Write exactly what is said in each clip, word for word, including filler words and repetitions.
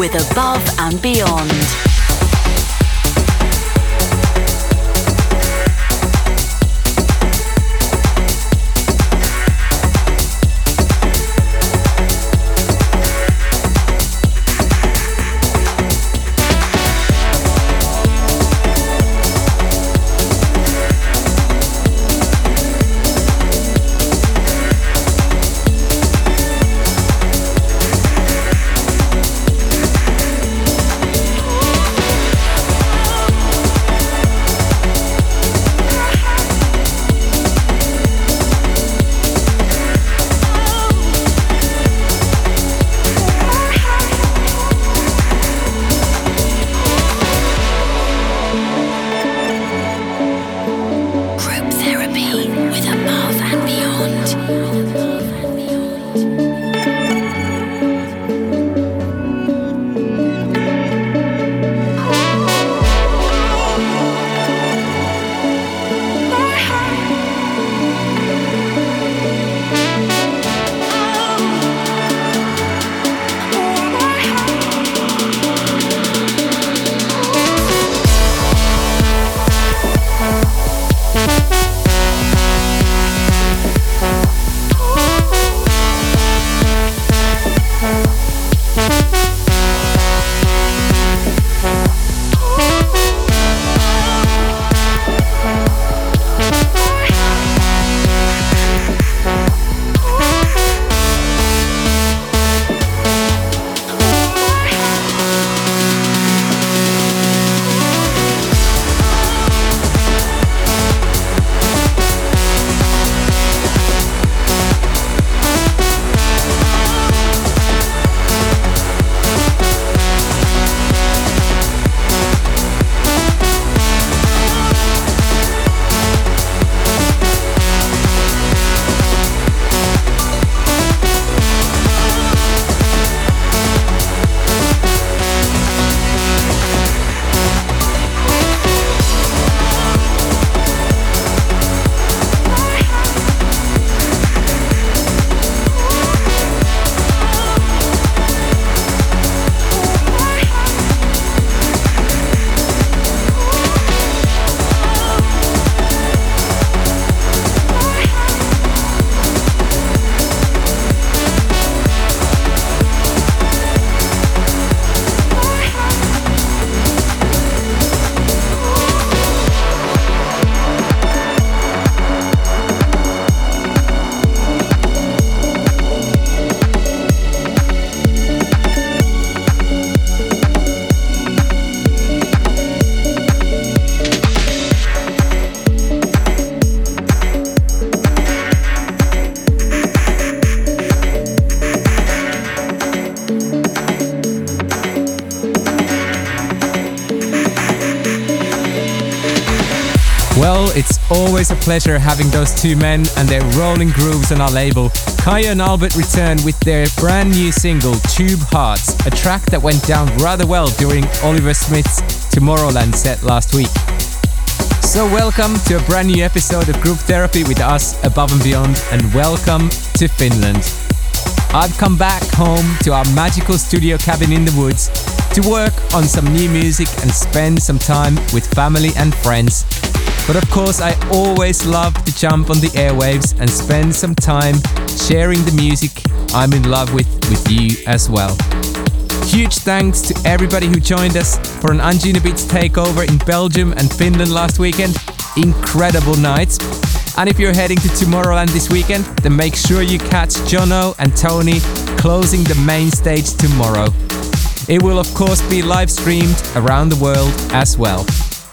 with Above and Beyond. Well, it's always a pleasure having those two men and their rolling grooves on our label. Kaya and Albert return with their brand new single, Tube Hearts, a track that went down rather well during Oliver Smith's Tomorrowland set last week. So welcome to a brand new episode of Group Therapy with us, Above and Beyond, and welcome to Finland. I've come back home to our magical studio cabin in the woods to work on some new music and spend some time with family and friends. But of course, I always love to jump on the airwaves and spend some time sharing the music I'm in love with with you as well. Huge thanks to everybody who joined us for an Anjunabeats takeover in Belgium and Finland last weekend. Incredible nights. And if you're heading to Tomorrowland this weekend, then make sure you catch Jono and Tony closing the main stage tomorrow. It will of course be live streamed around the world as well.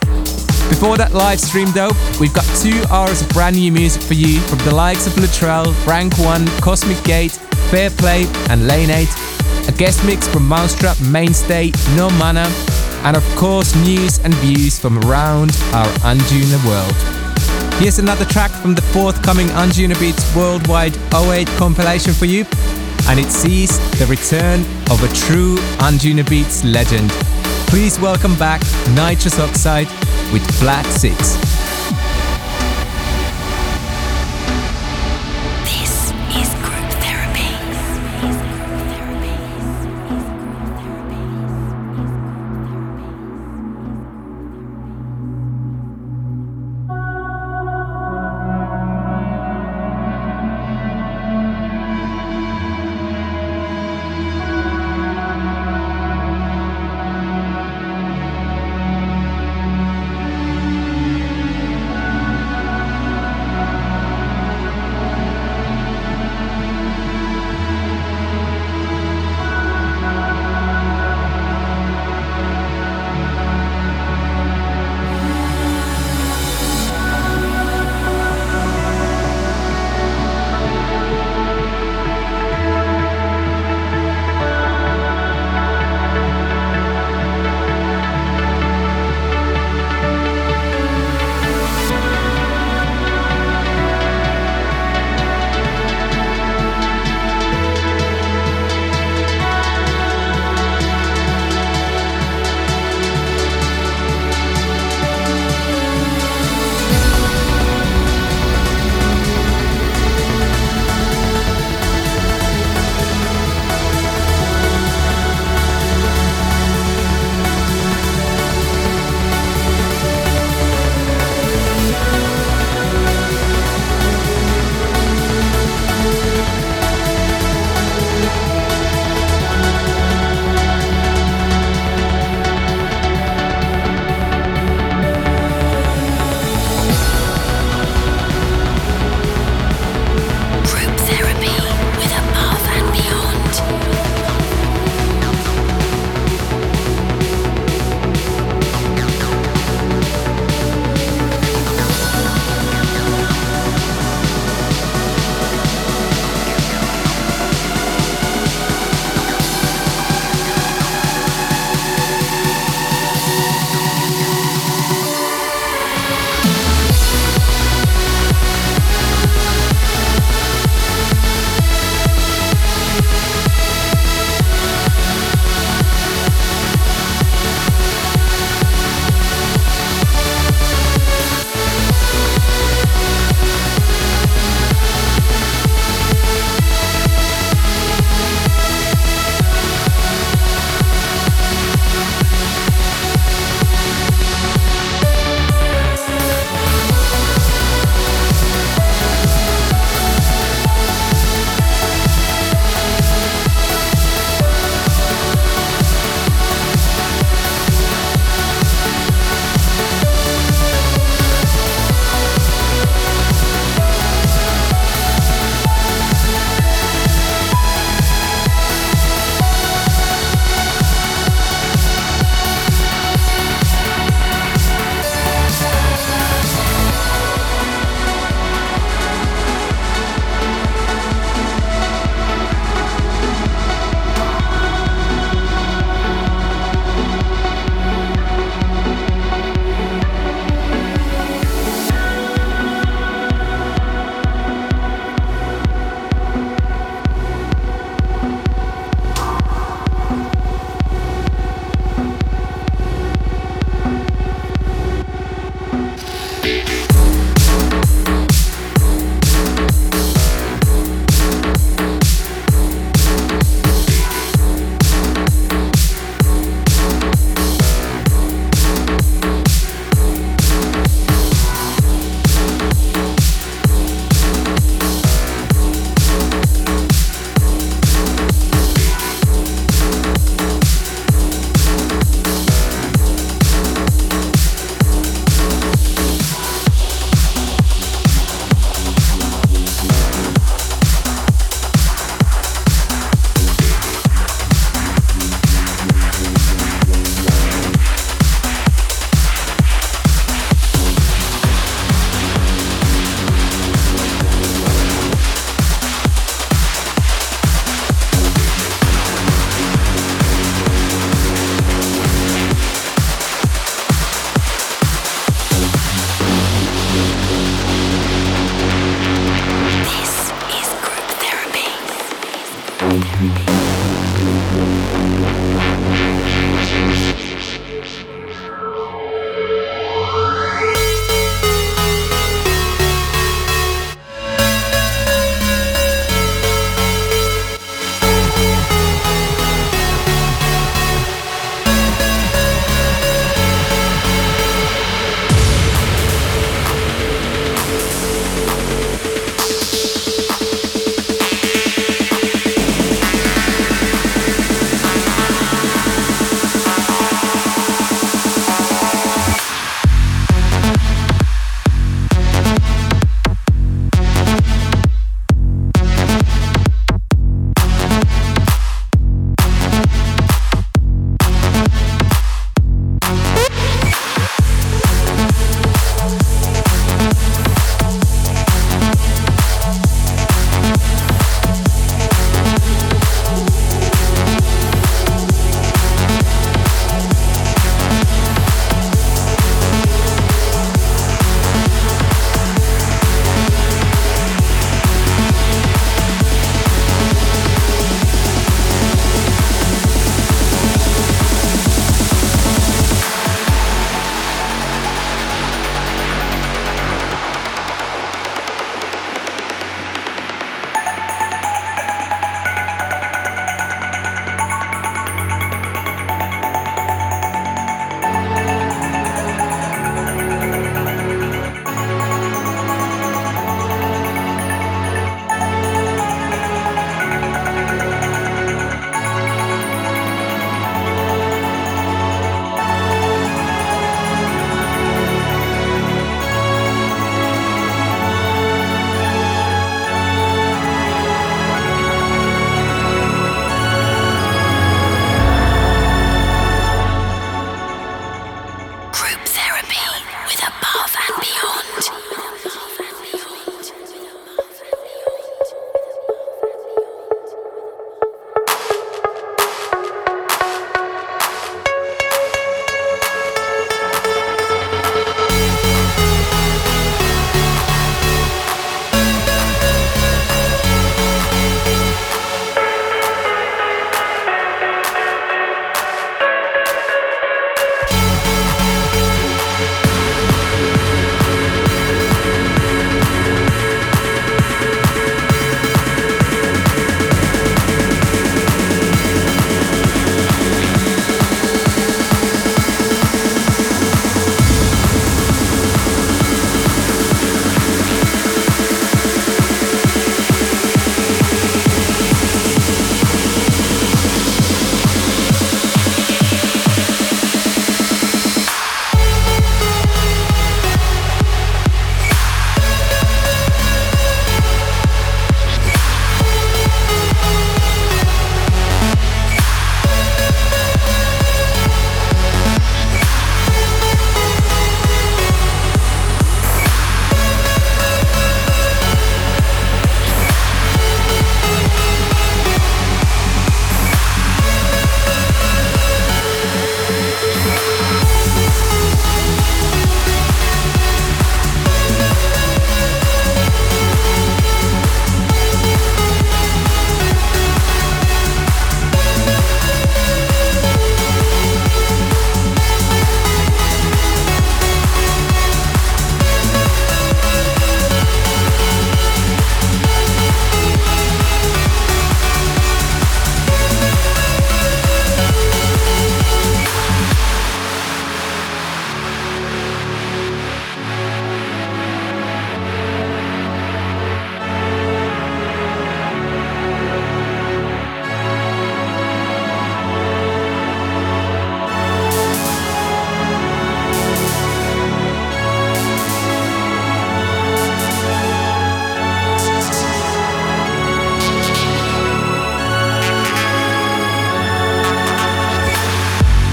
Before that live stream though, we've got two hours of brand new music for you from the likes of Latrell, Rank one, Cosmic Gate, Fair Play and Lane eight, a guest mix from Mousetrap, Mainstay, No Mana, and of course news and views from around our Anjuna world. Here's another track from the forthcoming Anjunabeats Worldwide oh eight compilation for you, and it sees the return of a true Anjunabeats legend. Please welcome back Nitrous Oxide with Flat Six. This is Group Therapy.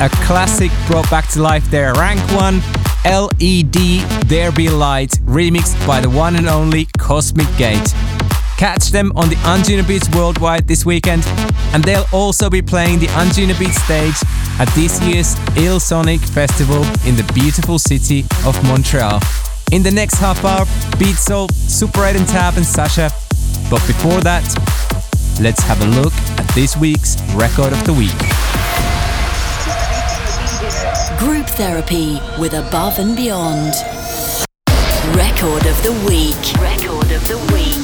A classic brought back to life there. Rank one, L E D, There Be Light, remixed by the one and only Cosmic Gate. Catch them on the Anjuna Beats Worldwide this weekend, and they'll also be playing the Anjuna Beats stage at this year's Il Sonic Festival in the beautiful city of Montreal. In the next half hour, Beat Soul, Super eight and Tab and Sasha. But before that, let's have a look at this week's Record of the Week. Group Therapy with Above and Beyond. Record of the Week. Record of the Week.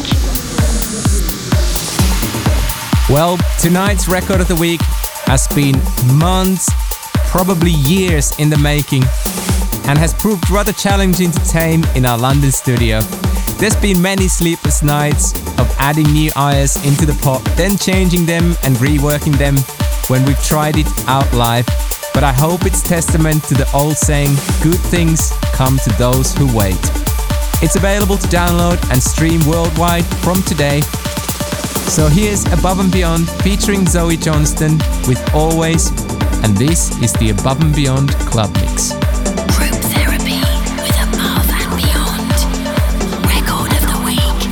Well, tonight's Record of the Week has been months, probably years in the making, and has proved rather challenging to tame in our London studio. There's been many sleepless nights of adding new airs into the pot, then changing them and reworking them when we've tried it out live. But I hope it's testament to the old saying, good things come to those who wait. It's available to download and stream worldwide from today. So here's Above and Beyond featuring Zoe Johnston with Always, and this is the Above and Beyond Club Mix. Group Therapy with Above and Beyond. Record of the Week.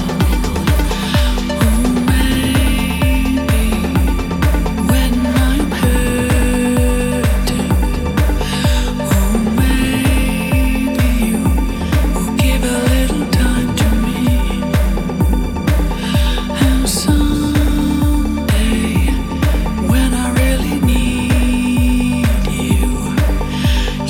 Oh, maybe when I'm hurting, oh, maybe you will give a little time to me. And someday, when I really need you,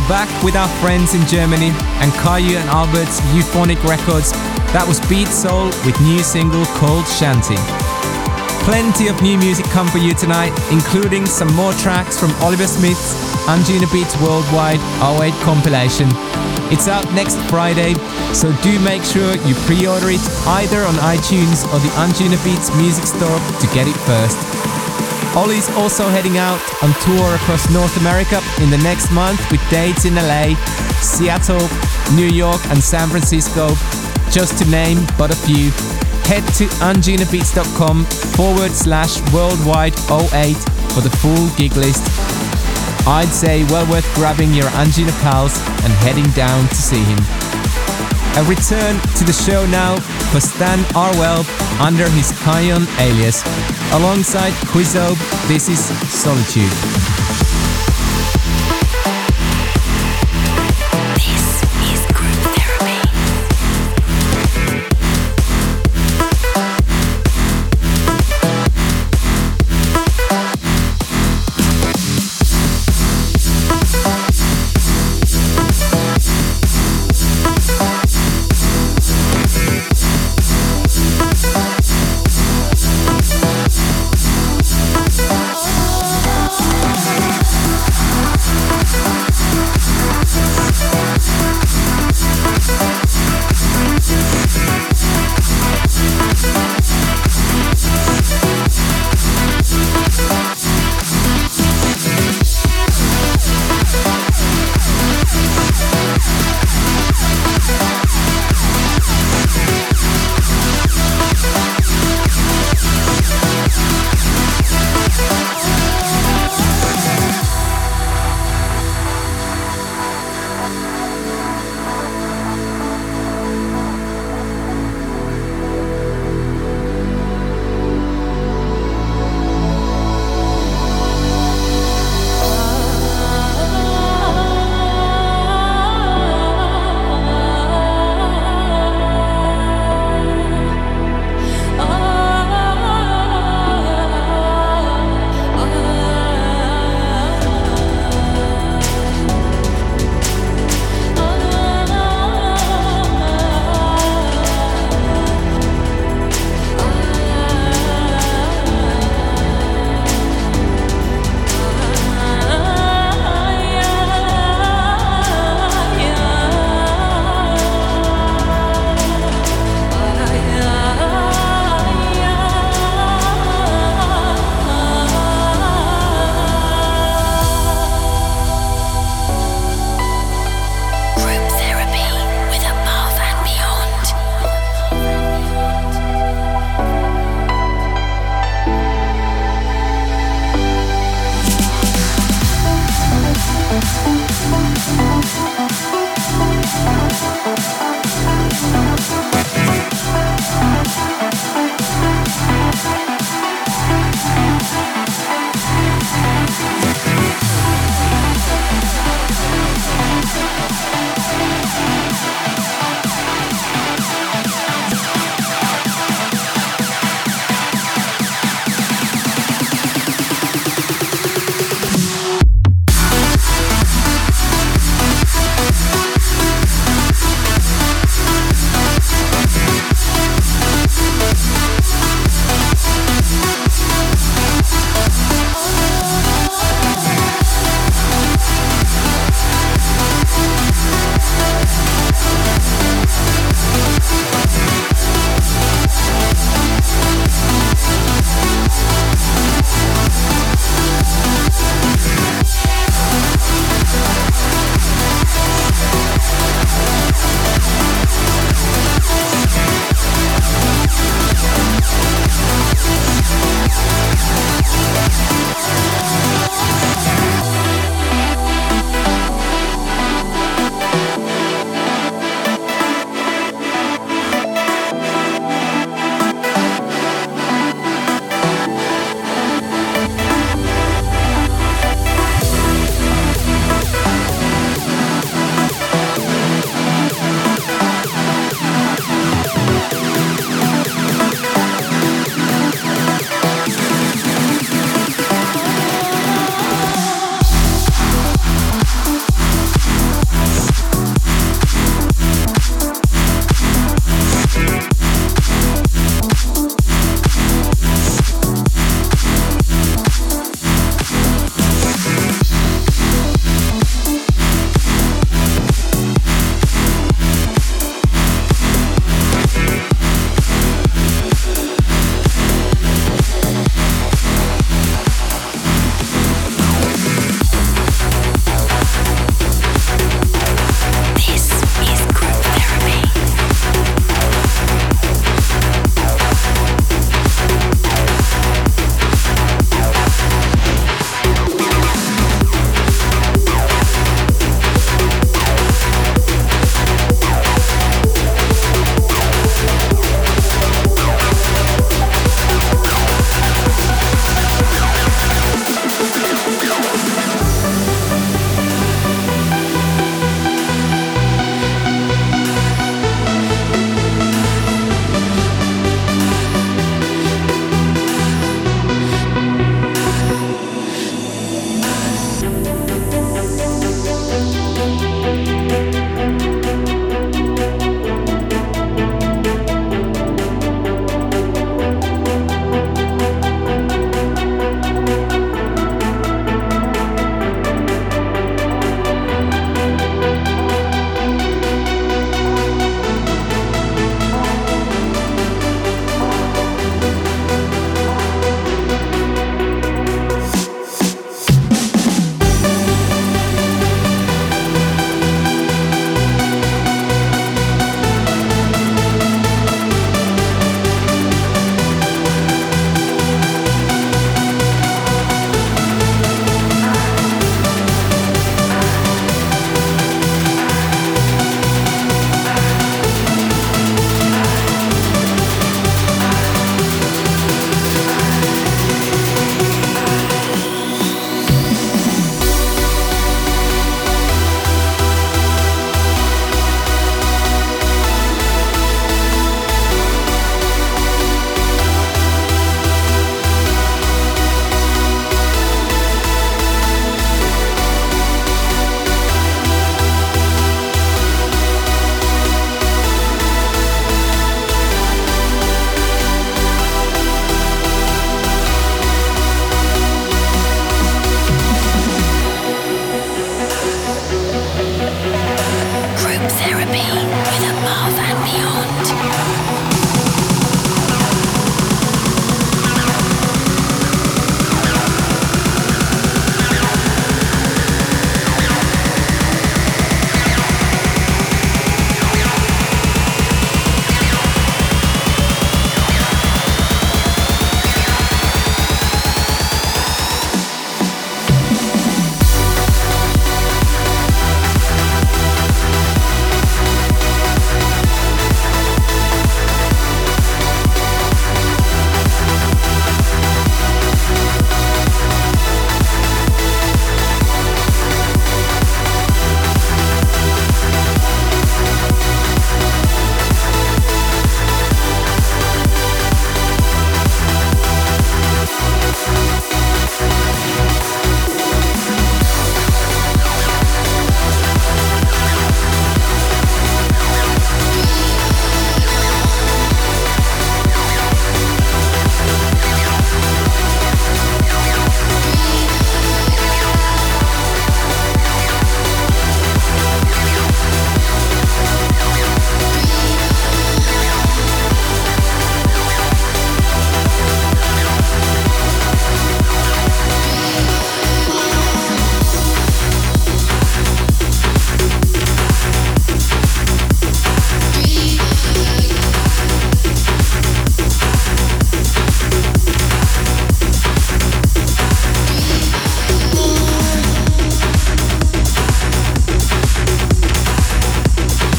back with our friends in Germany and Caillou and Albert's Euphonic Records. That was Beat Soul with new single called Shanty. Plenty of new music come for you tonight, including some more tracks from Oliver Smith's Anjuna Beats Worldwide oh eight compilation. It's out next Friday, so do make sure you pre-order it either on iTunes or the Anjuna Beats music store to get it first. Ollie's also heading out on tour across North America in the next month with dates in L A, Seattle, New York and San Francisco, just to name but a few. Head to anjunabeats.com forward slash worldwide oh eight for the full gig list. I'd say well worth grabbing your Anjuna pals and heading down to see him. A return to the show now for Stan Arwell under his Kion alias. Alongside Quizzo, this is Solitude. Oh,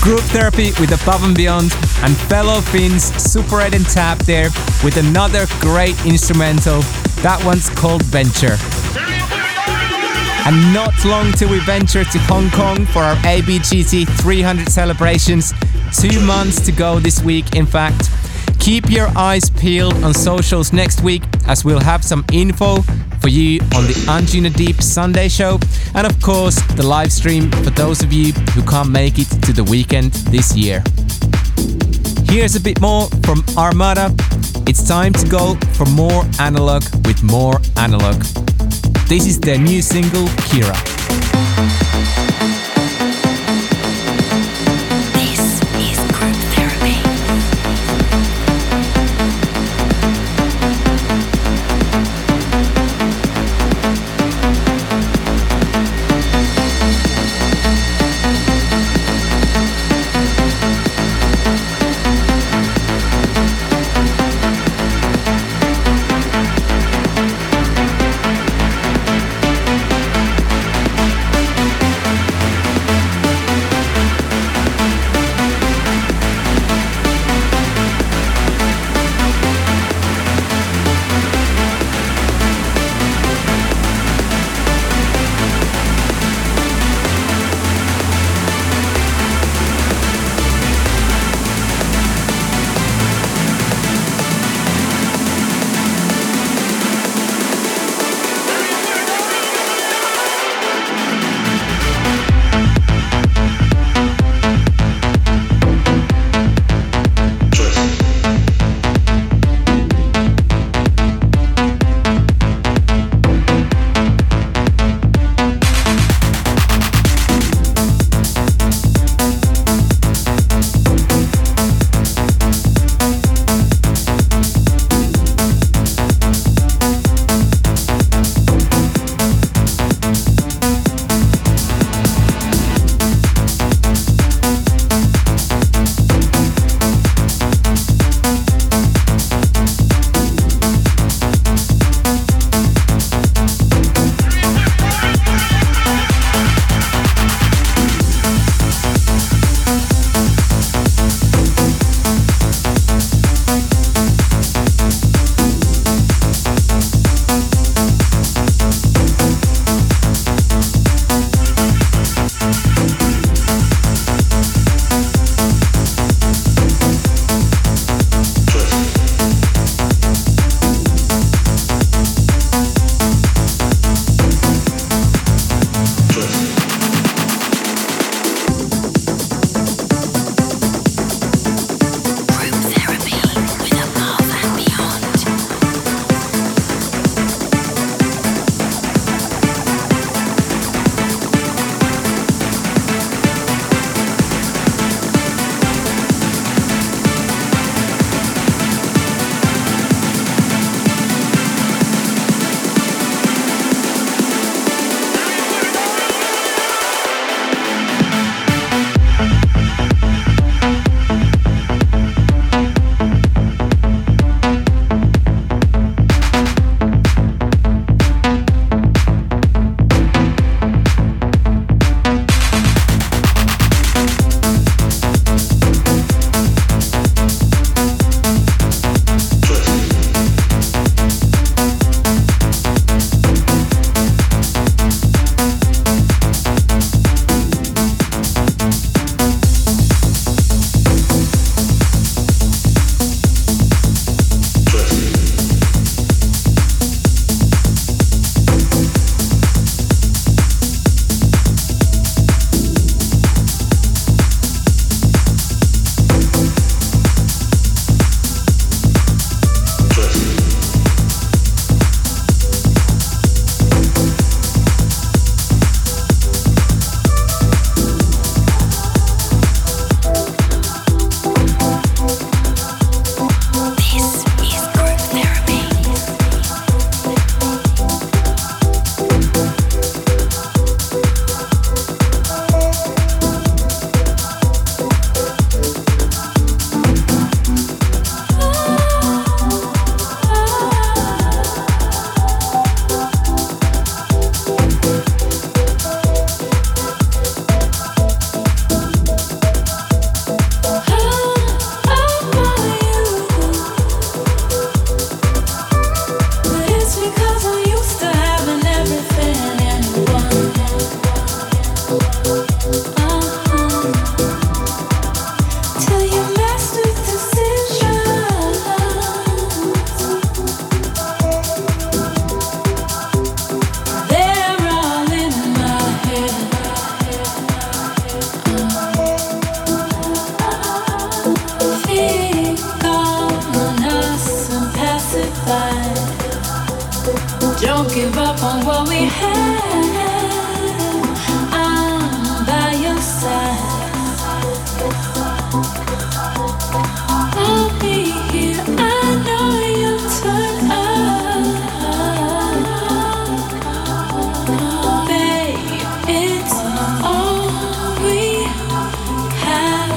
Group Therapy with Above and Beyond, and fellow Finns Super eight and Tap there with another great instrumental. That one's called Venture. And not long till we venture to Hong Kong for our A B G T three hundred celebrations. Two months to go this week, in fact. Keep your eyes peeled on socials next week, as we'll have some info for you on the Anjuna Deep Sunday show, and of course the live stream for those of you who can't make it to the weekend this year. Here's a bit more from Armada. It's time to go for more analog with more analog. This is their new single, Kira. Don't give up on what we have. I'm by your side. I'll be here. I know you'll turn up. Babe, it's all we have.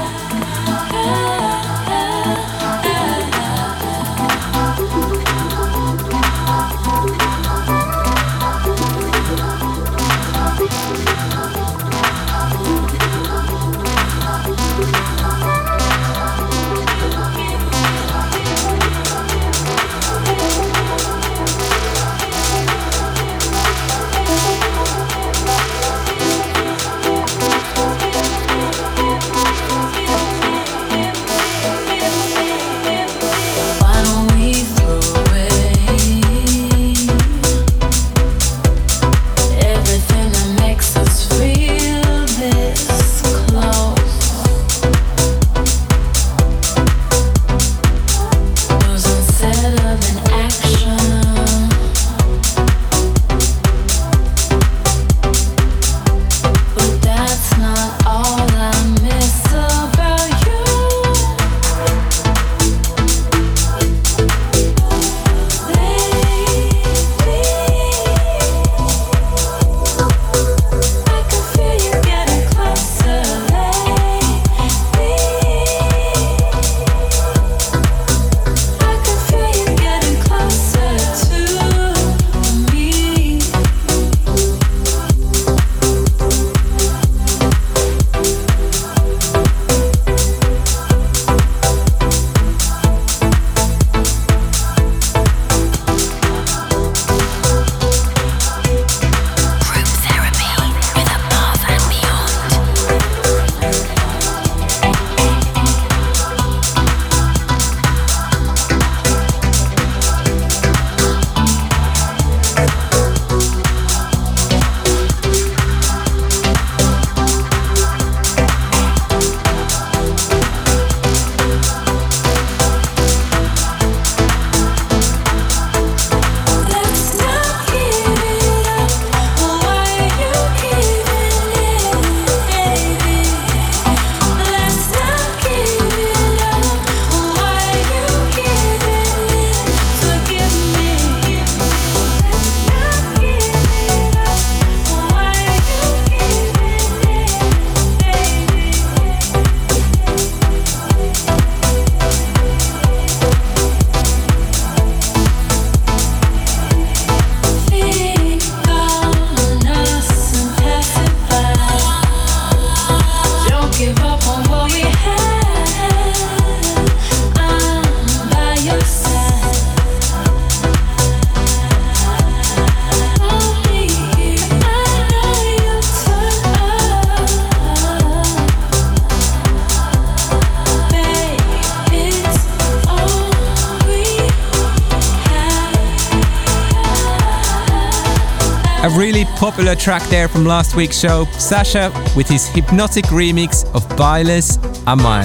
A really popular track there from last week's show, Sasha with his hypnotic remix of Bailes a Mai.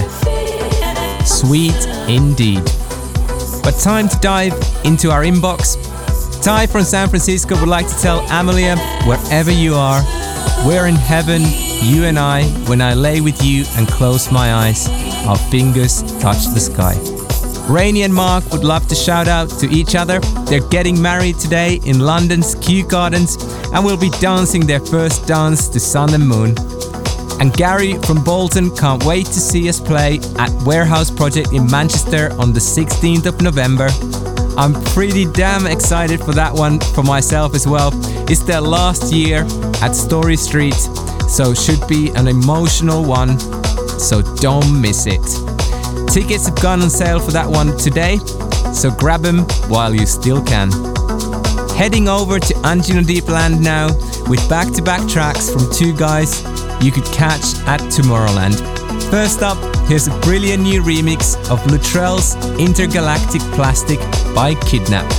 Sweet indeed. But time to dive into our inbox. Ty from San Francisco would like to tell Amalia, wherever you are, we're in heaven, you and I, when I lay with you and close my eyes, our fingers touch the sky. Rainy and Mark would love to shout out to each other. They're getting married today in London's Kew Gardens and will be dancing their first dance to Sun and Moon. And Gary from Bolton can't wait to see us play at Warehouse Project in Manchester on the sixteenth of November. I'm pretty damn excited for that one for myself as well. It's their last year at Story Street, so should be an emotional one, so don't miss it. Tickets have gone on sale for that one today, so grab them while you still can. Heading over to Anjuna Deep Land now with back-to-back tracks from two guys you could catch at Tomorrowland. First up, here's a brilliant new remix of Lutrell's Intergalactic Plastic by Kidnap.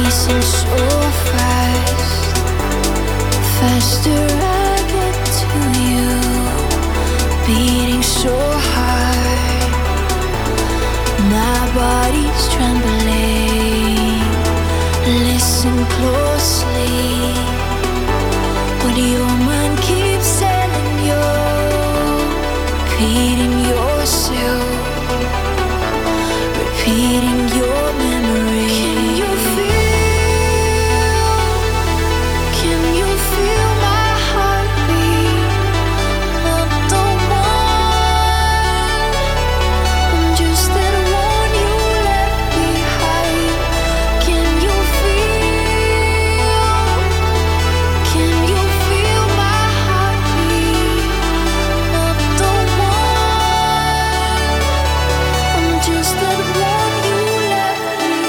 racing so fast, faster I get to you, beating so hard, my body's trembling. Listen closely, what your mind keeps telling you, repeating yourself, repeating your memory. Can you feel, can you feel my heartbeat? Not the one, I'm just that one you left behind. Can you feel, can you feel my heartbeat? Not the one, I'm just that one you left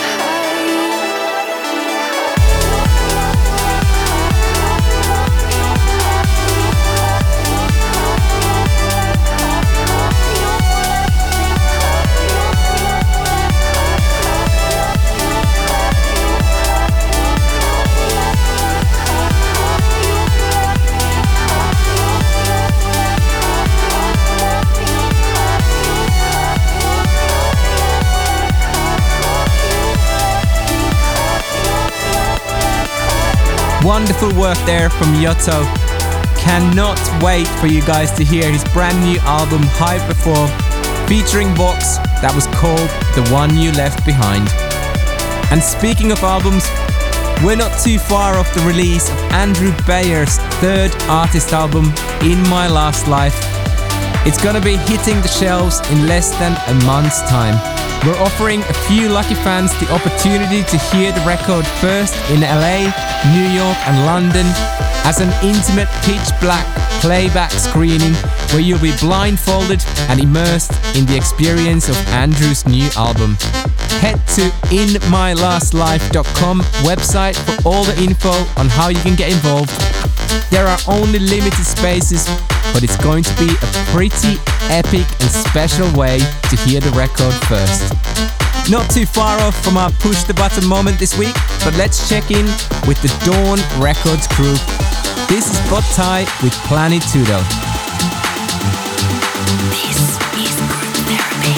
Wonderful work there from Yotto. Cannot wait for you guys to hear his brand new album Hyperform, featuring Vox, that was called The One You Left Behind. And speaking of albums, we're not too far off the release of Andrew Bayer's third artist album, In My Last Life. It's gonna be hitting the shelves in less than a month's time. We're offering a few lucky fans the opportunity to hear the record first in L A, New York and London as an intimate pitch black playback screening where you'll be blindfolded and immersed in the experience of Andrew's new album. Head to in my last life dot com website for all the info on how you can get involved. There are only limited spaces, but it's going to be a pretty epic and special way to hear the record first. Not too far off from our push the button moment this week, but let's check in with the Dawn Records crew. This is Bot Tai with Planitudo. This is Group Therapy.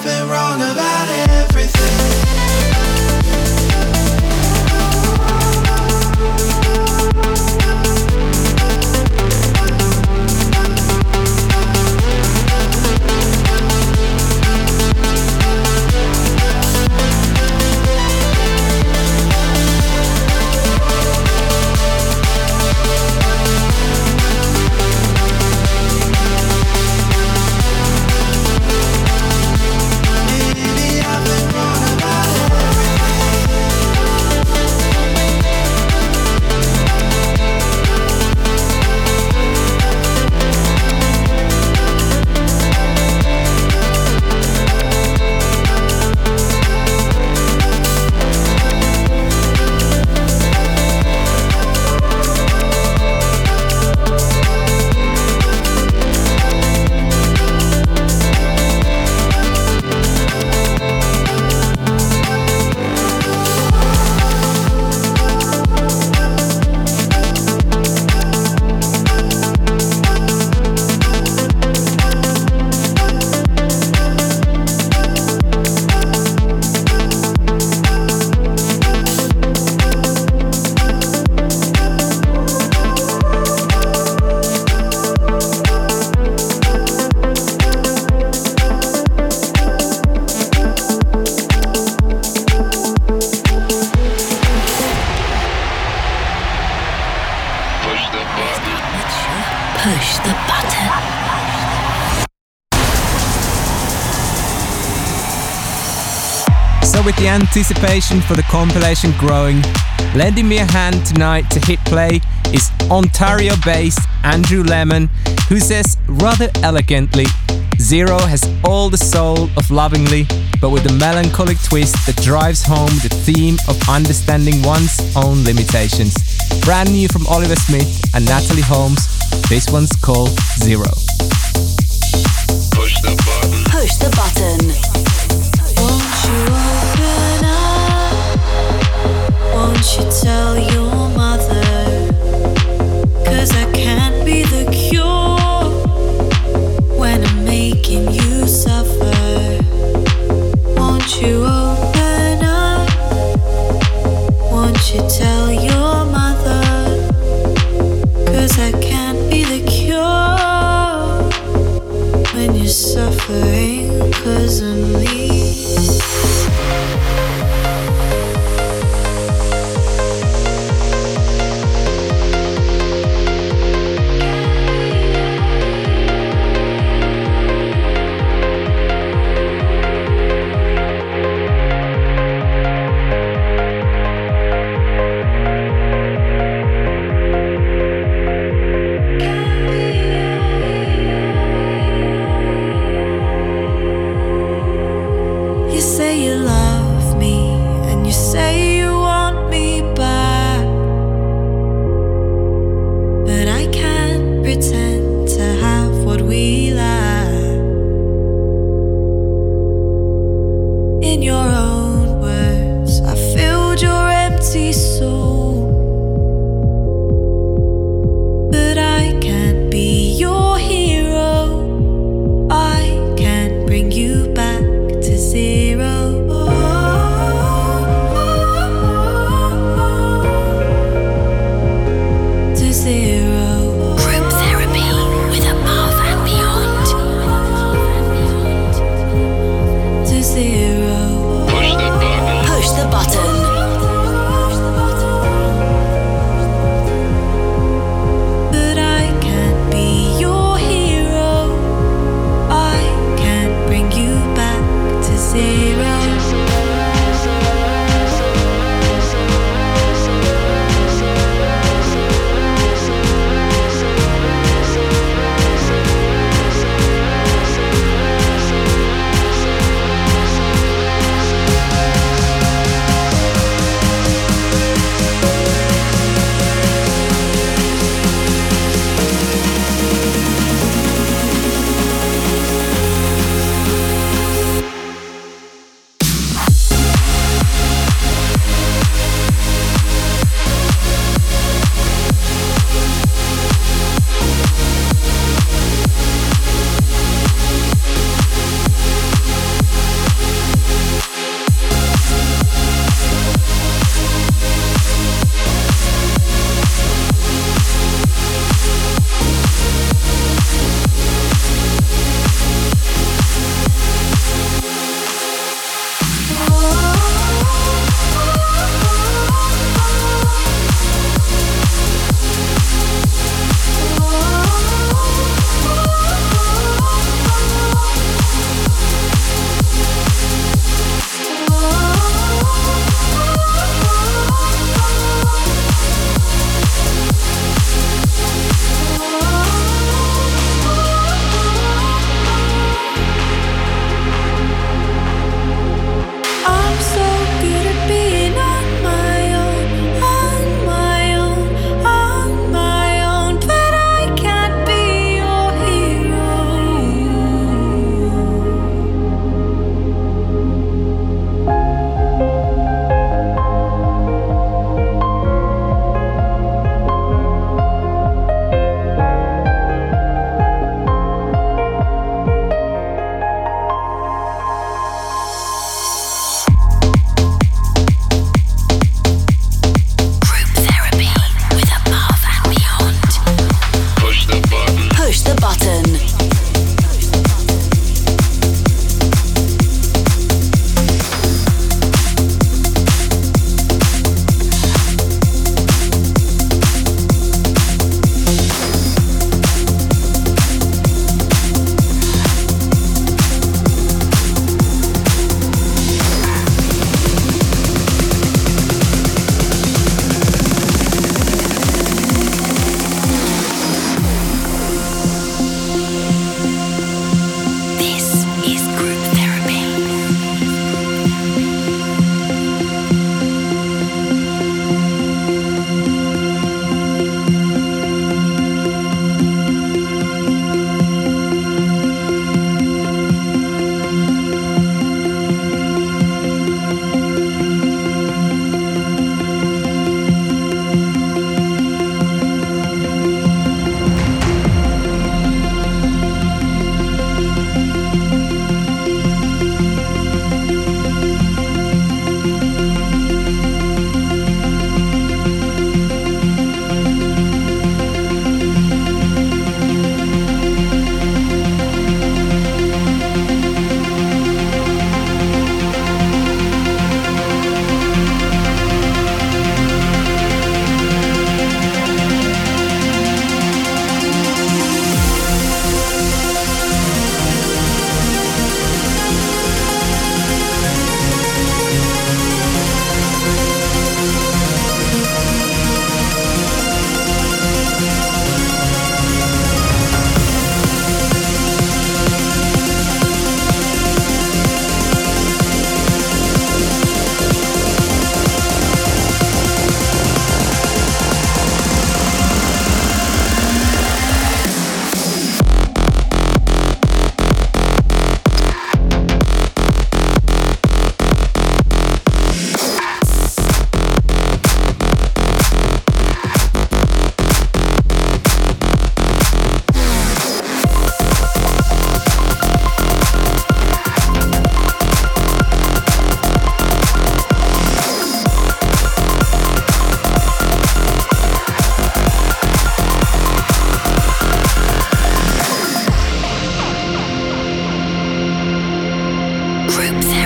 I've been wrong about everything. With the anticipation for the compilation growing, lending me a hand tonight to hit play is Ontario-based Andrew Lemon, who says rather elegantly, Zero has all the soul of Lovingly, but with a melancholic twist that drives home the theme of understanding one's own limitations. Brand new from Oliver Smith and Natalie Holmes, this one's called Zero. Push the button. Push the button. Won't you open up? Won't you tell your mother? 'Cause I can't be the cure when I'm making you suffer. Won't you open up? Won't you tell your mother? 'Cause I can't be the cure when you're suffering 'cause of me.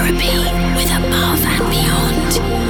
Therapy with Above and Beyond.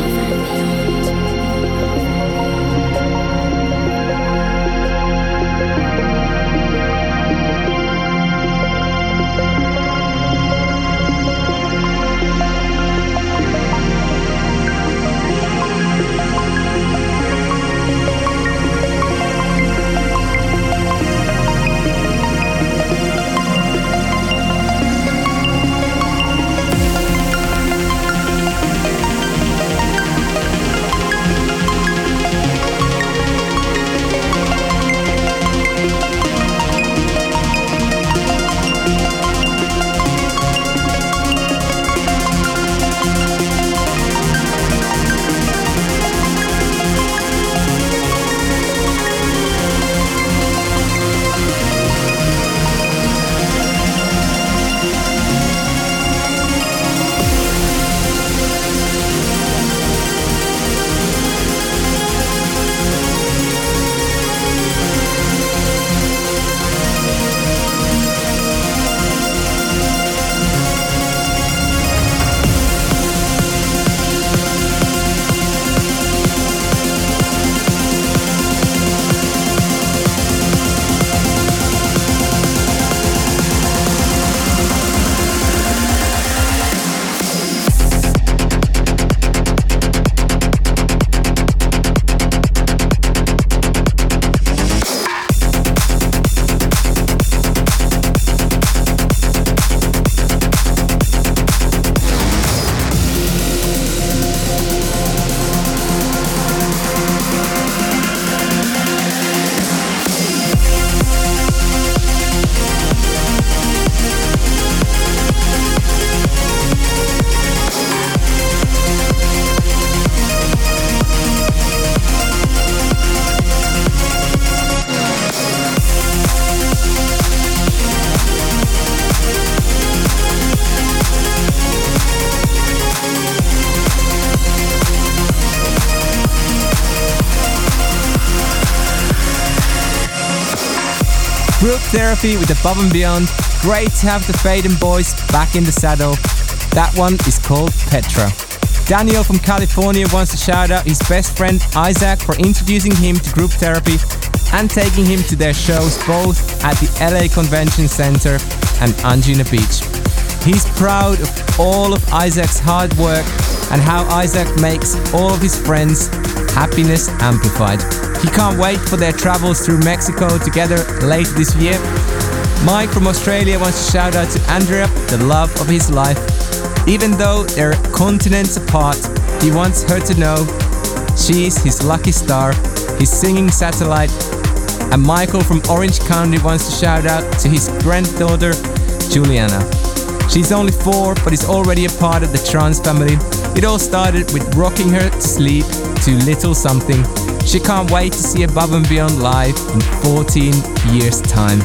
Group Therapy with Above and Beyond. Great to have the Faden boys back in the saddle. That one is called Petra. Daniel from California wants to shout out his best friend Isaac for introducing him to Group Therapy and taking him to their shows both at the L A Convention Center and Anjuna Beach. He's proud of all of Isaac's hard work and how Isaac makes all of his friends' happiness amplified. He can't wait for their travels through Mexico together later this year. Mike from Australia wants to shout out to Andrea, the love of his life. Even though they're continents apart, he wants her to know she's his lucky star, his singing satellite. And Michael from Orange County wants to shout out to his granddaughter, Juliana. She's only four, but is already a part of the trance family. It all started with rocking her to sleep to Little Something. She can't wait to see Above and Beyond live in fourteen years' time.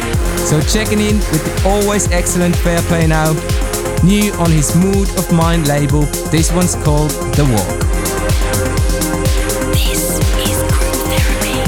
So checking in with the always excellent Fairplay now. New on his Mood of Mind label, this one's called The Walk. This is Group Therapy.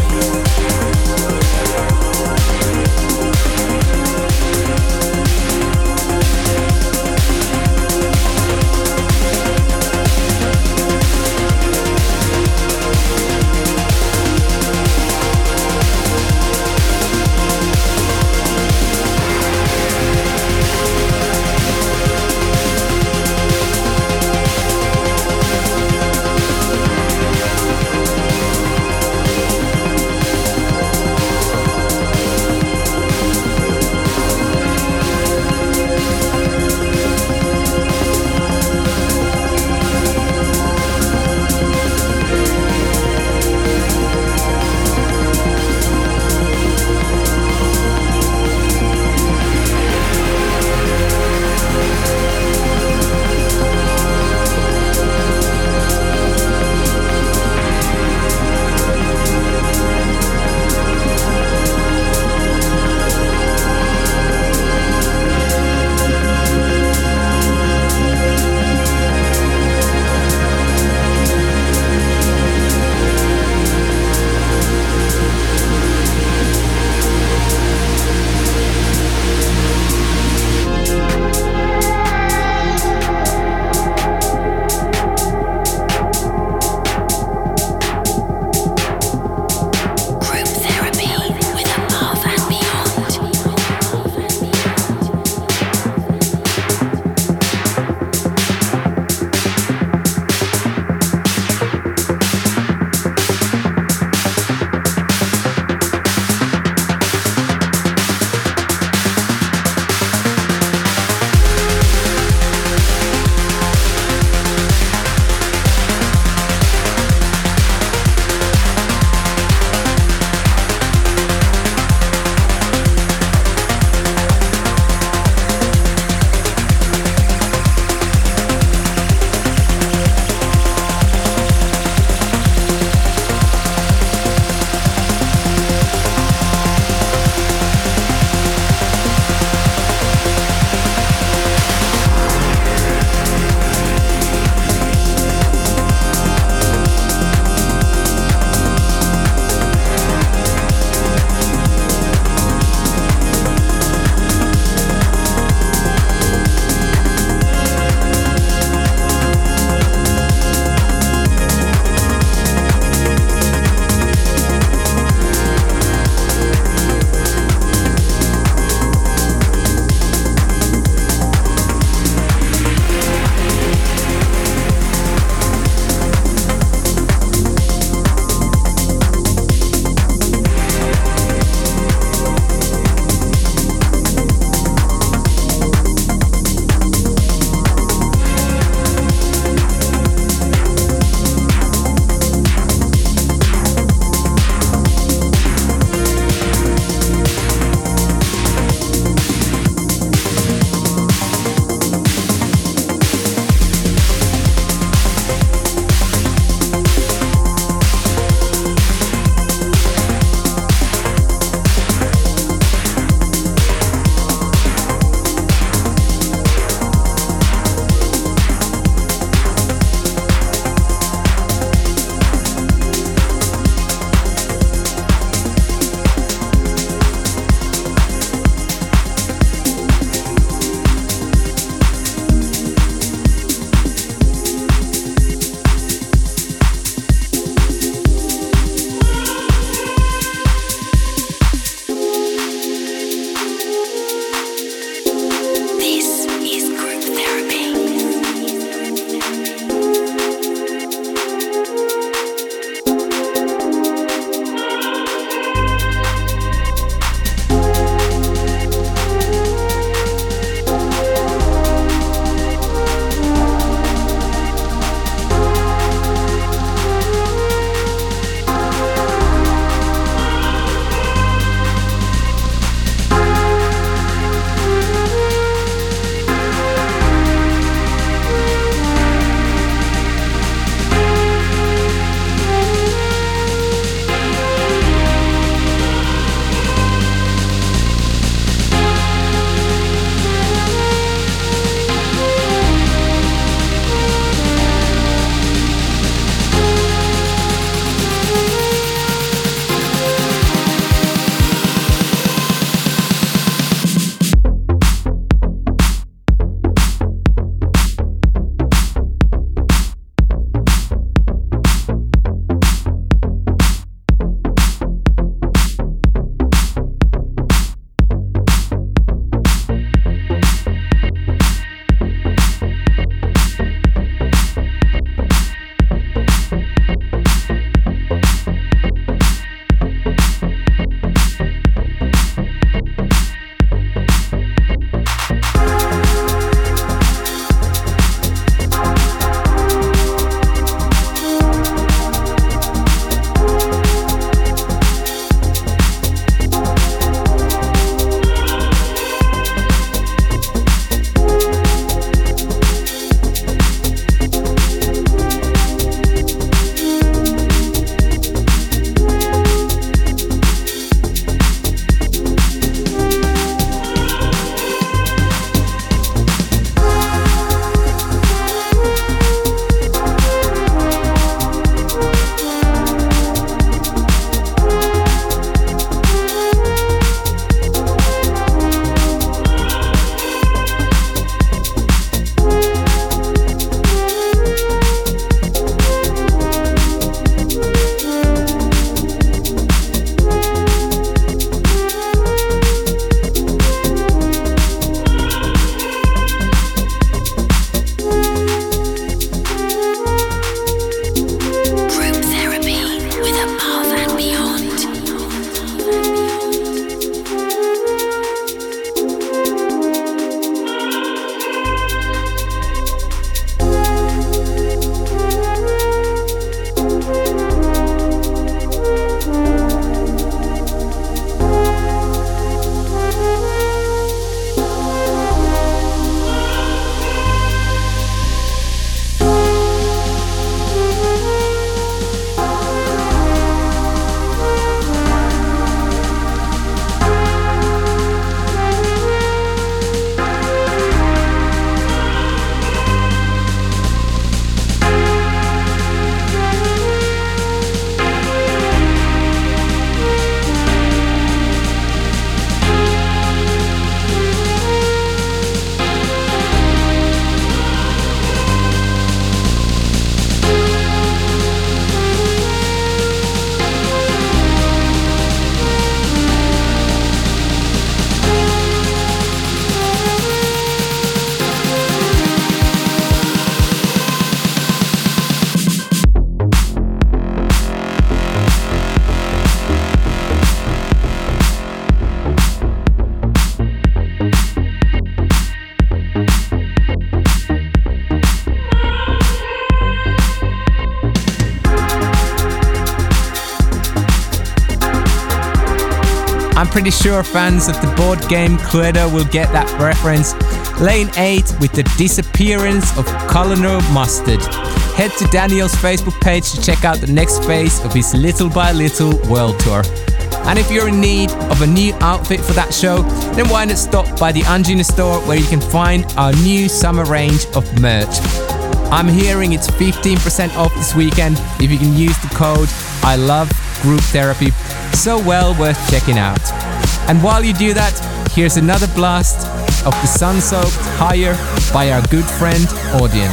I'm pretty sure fans of the board game Cluedo will get that reference. Lane eight with the disappearance of Colonel Mustard. Head to Daniel's Facebook page to check out the next phase of his Little by Little World Tour. And if you're in need of a new outfit for that show, then why not stop by the Anjuna store where you can find our new summer range of merch. I'm hearing it's fifteen percent off this weekend if you can use the code I love group therapy. So well worth checking out. And while you do that, here's another blast of the sun-soaked Higher by our good friend Audien.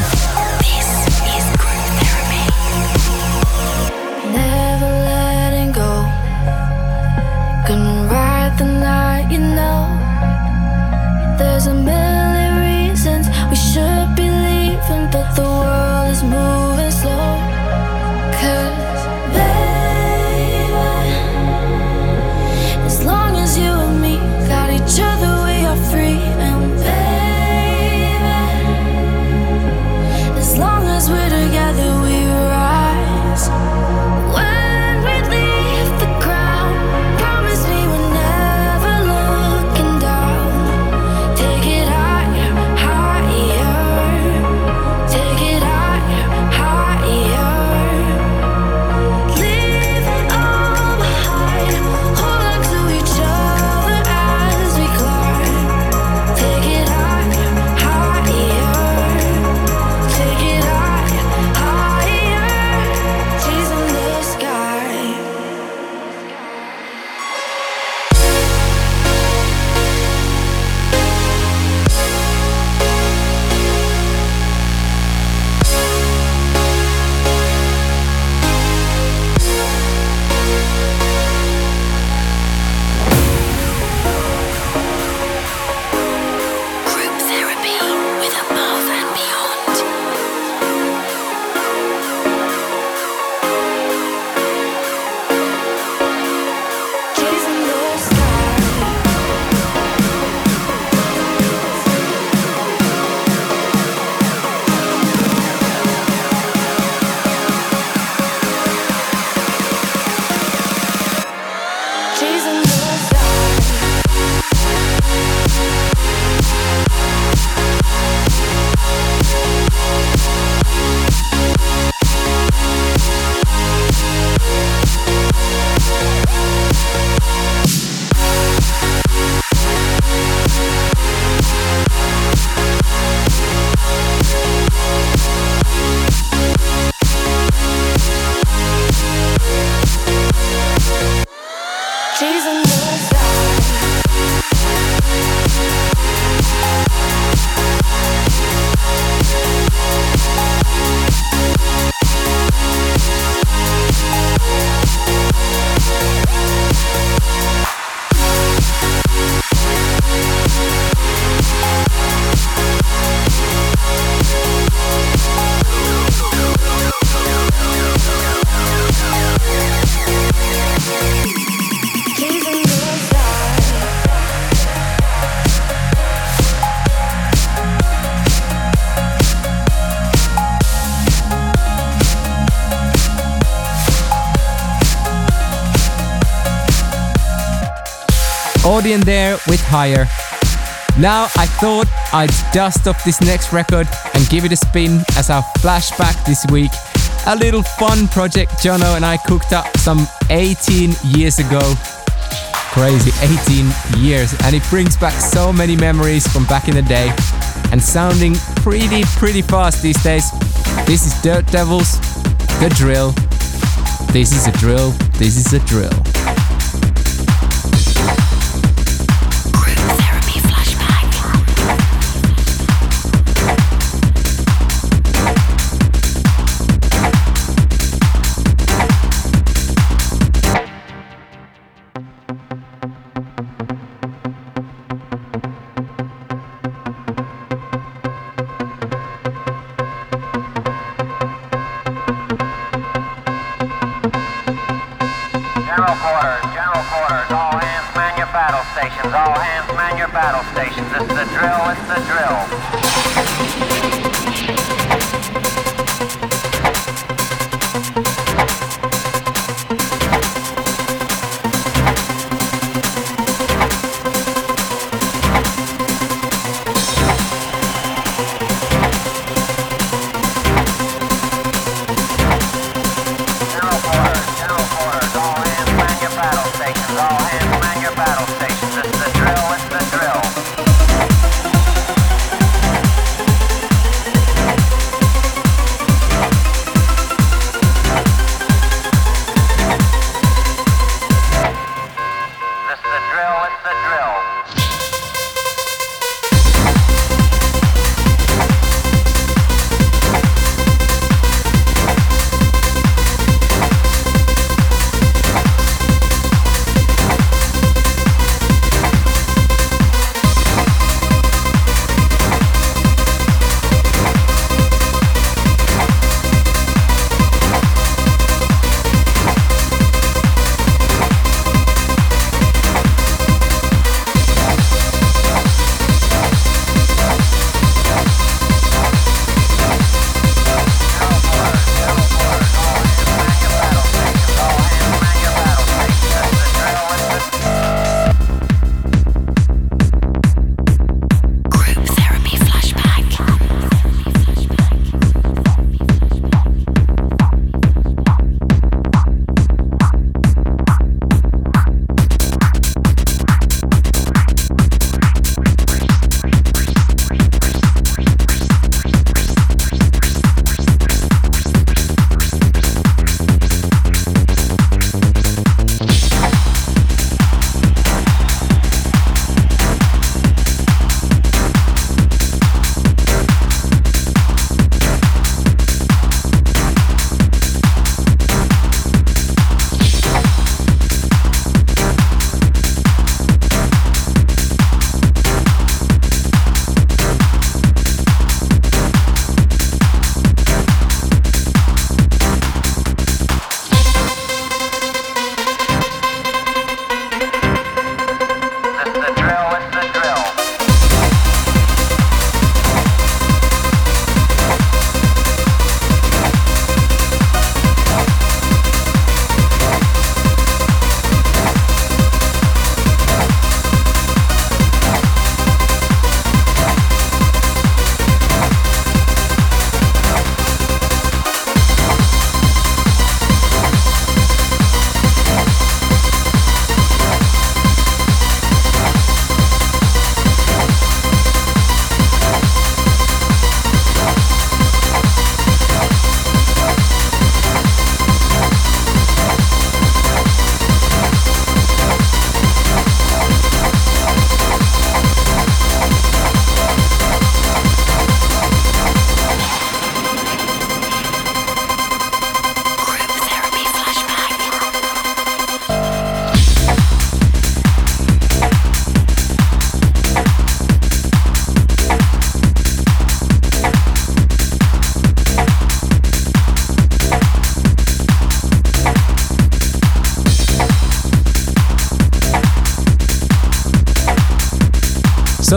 There's a million reasons we should be leaving, but the world is moving slow. Cause baby, as long as you and me got each other, we are free. And baby, as long as we're together, we rise. When we leave the ground, promise me we're never looking down. Take it higher, higher. Take it higher, higher. Leave it all behind. Hold on to each other as we climb. Take it higher, higher. Take it higher, higher. Chasing the sky. Group therapy with Above and Beyond. Chasing the sky. Chasing the sky. Chasing the sky. Chasing the sky. Audien there with Higher. Now I thought I'd dust off this next record and give it a spin as our flashback this week. A little fun project Jono and I cooked up some eighteen years ago. Crazy, eighteen years, and it brings back so many memories from back in the day and sounding pretty, pretty fast these days. This is Dirt Devils, The Drill. This is a drill, this is a drill. Group therapy flashback. General quarters, general quarters, all hands man your battle stations, all hands man your battle stations. This is the drill, it's the drill.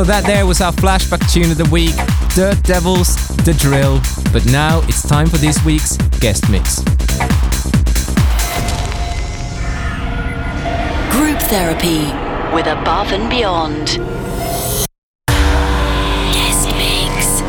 So that there was our flashback tune of the week, Dirt Devils, The Drill. But now it's time for this week's guest mix. Group Therapy with Above and Beyond. Guest mix.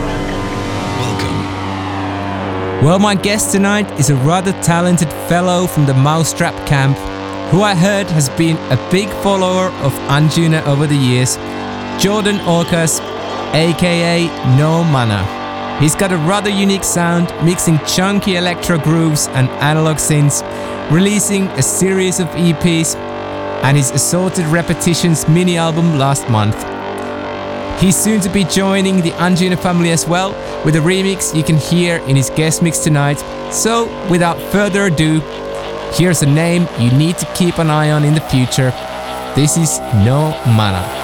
Well, my guest tonight is a rather talented fellow from the Mousetrap camp, who I heard has been a big follower of Anjuna over the years, Jordan Orcas, aka No Mana. He's got a rather unique sound, mixing chunky electro grooves and analog synths, releasing a series of E Ps and his Assorted Repetitions mini-album last month. He's soon to be joining the Anjuna family as well, with a remix you can hear in his guest mix tonight. So, without further ado, here's a name you need to keep an eye on in the future. This is No Mana.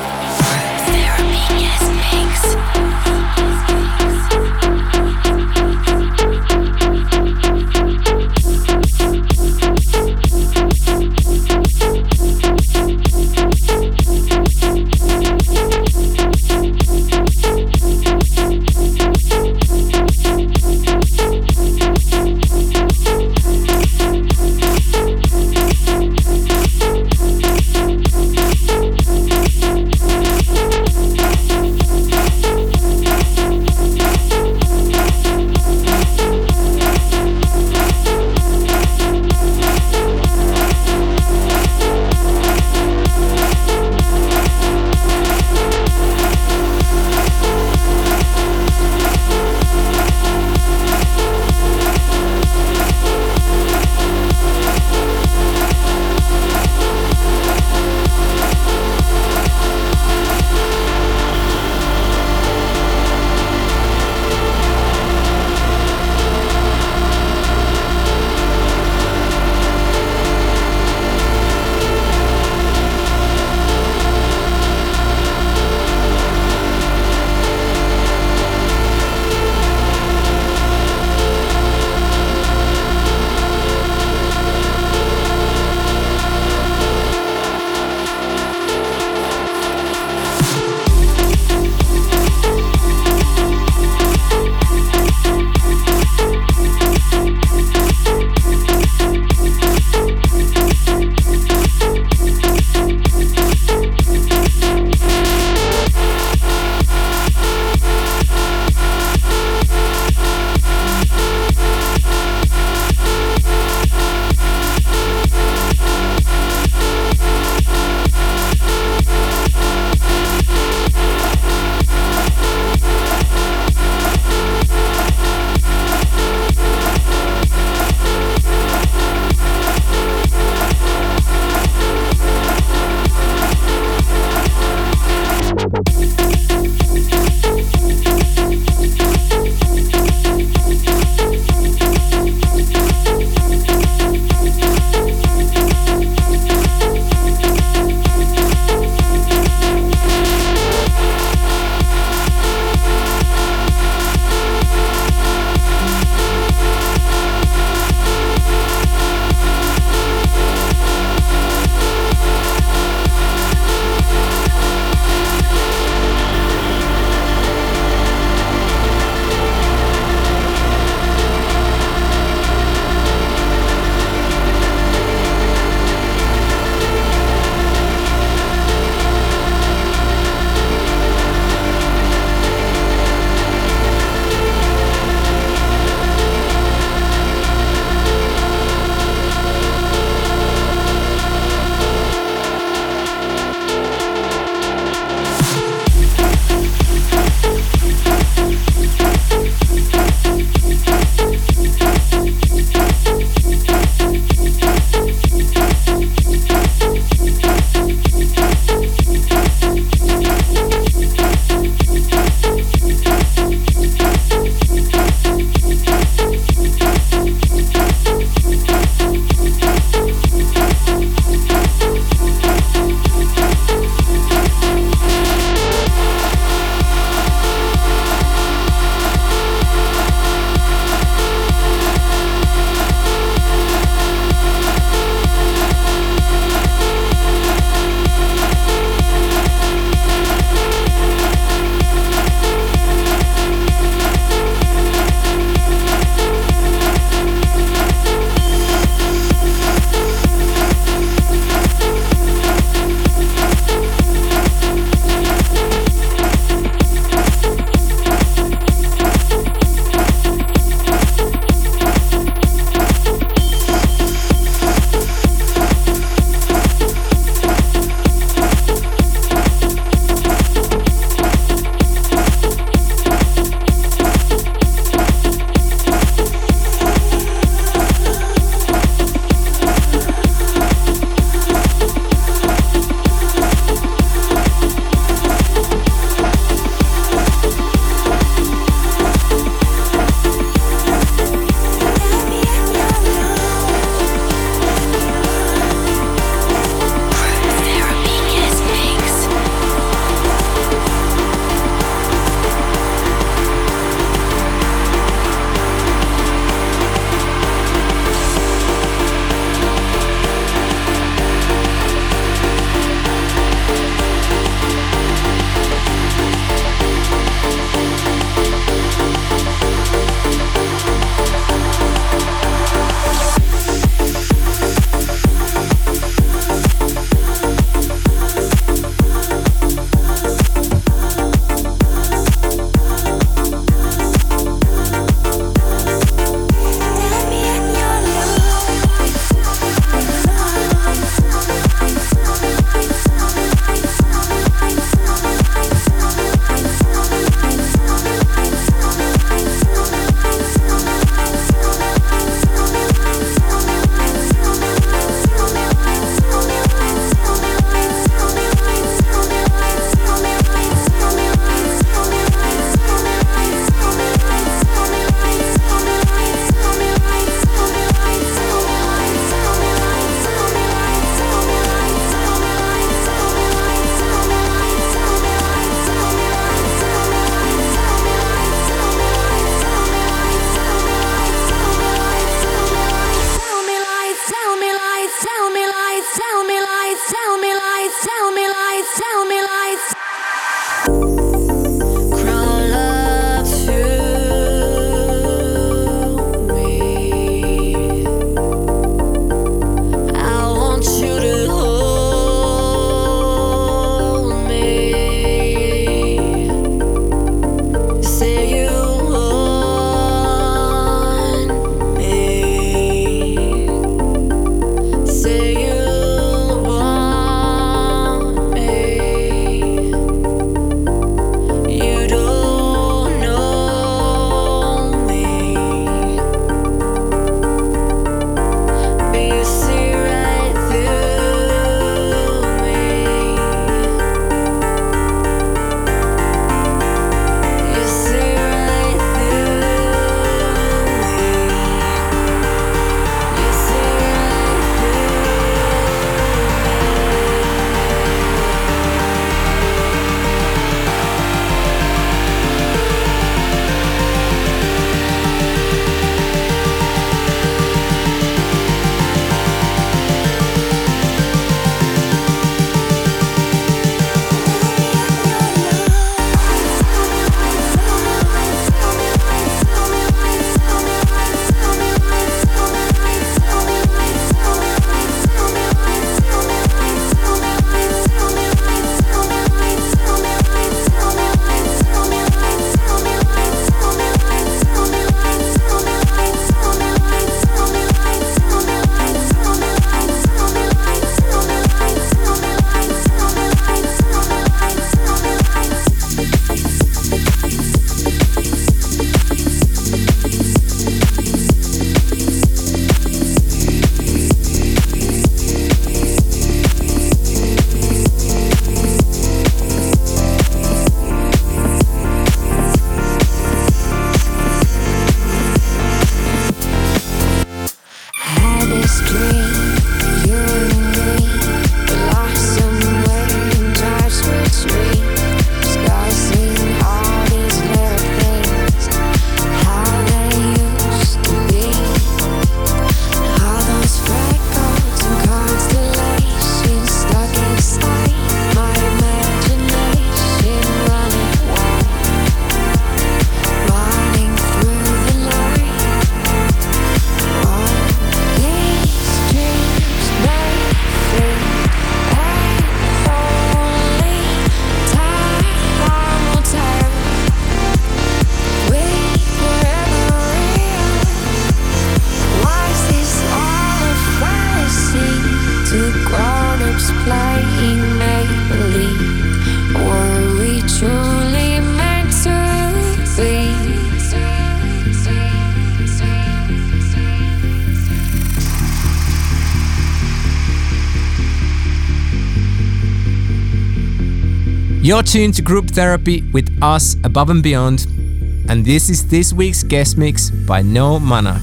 You're tuned to Group Therapy with us, Above and Beyond, and this is this week's guest mix by No Mana.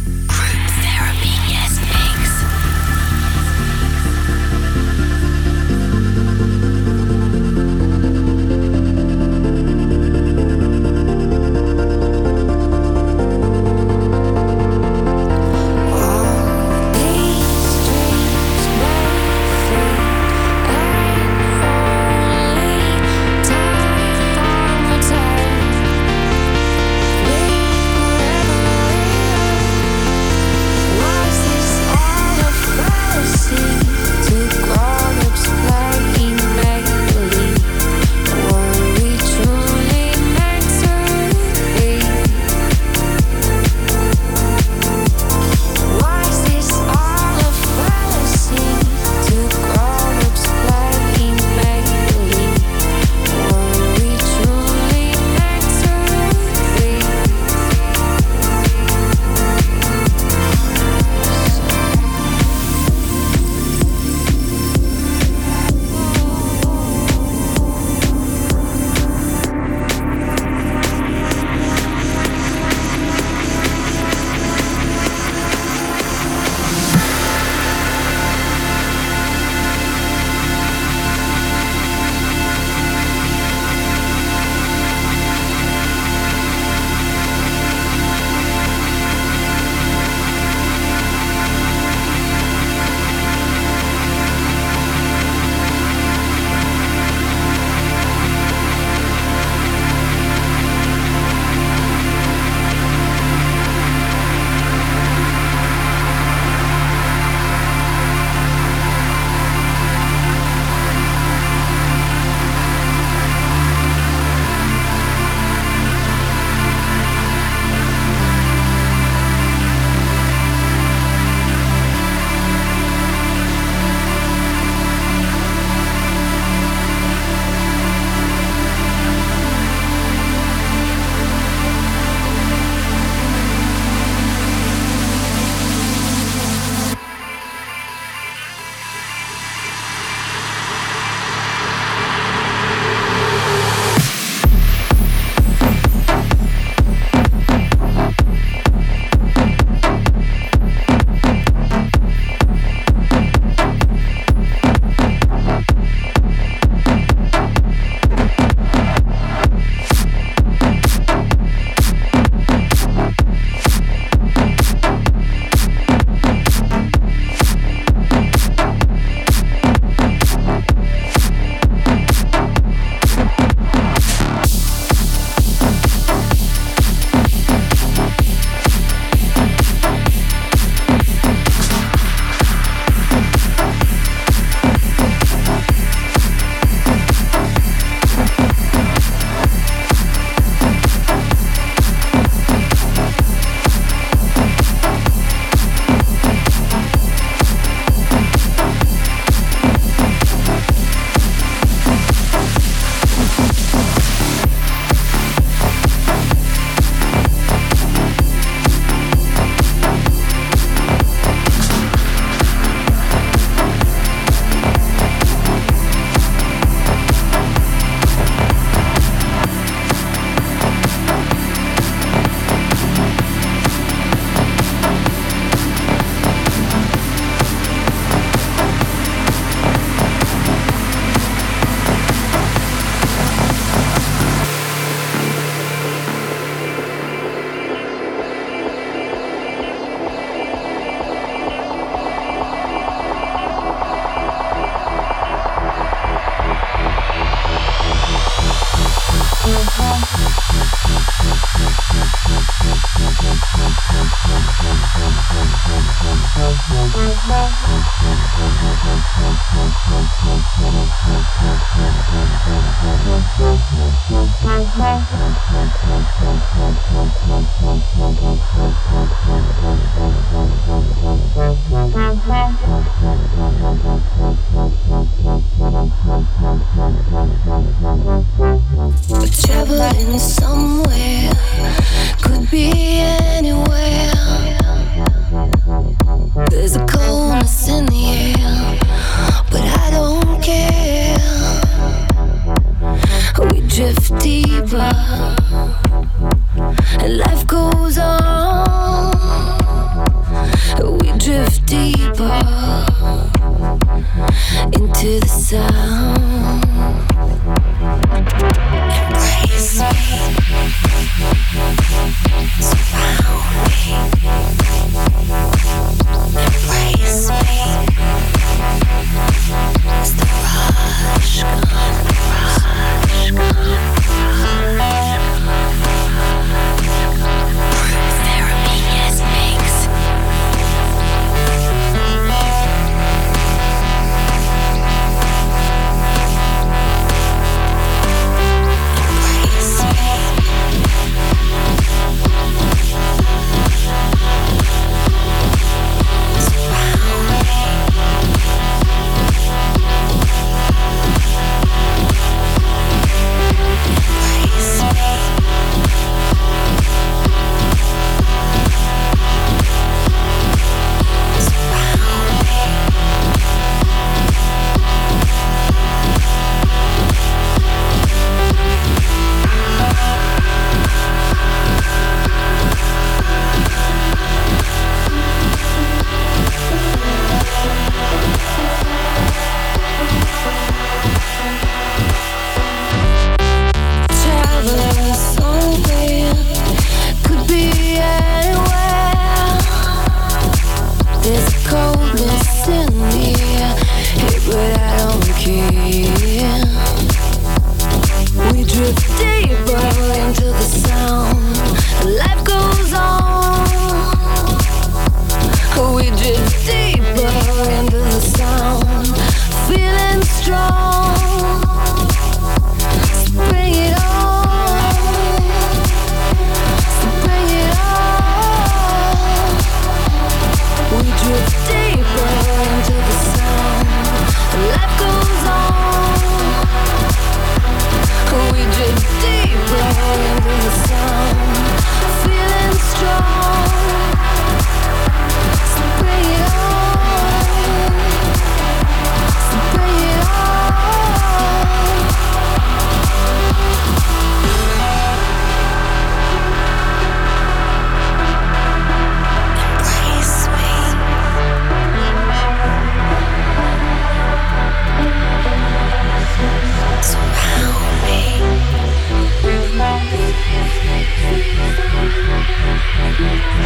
Traveling somewhere, could be anywhere. There's a coldness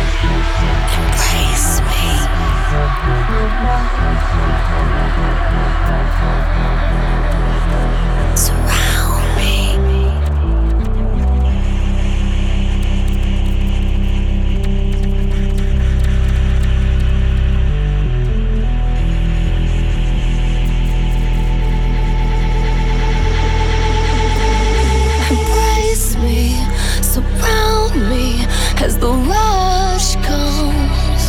Embrace me. Surround me. Embrace me, surround me as the rush comes.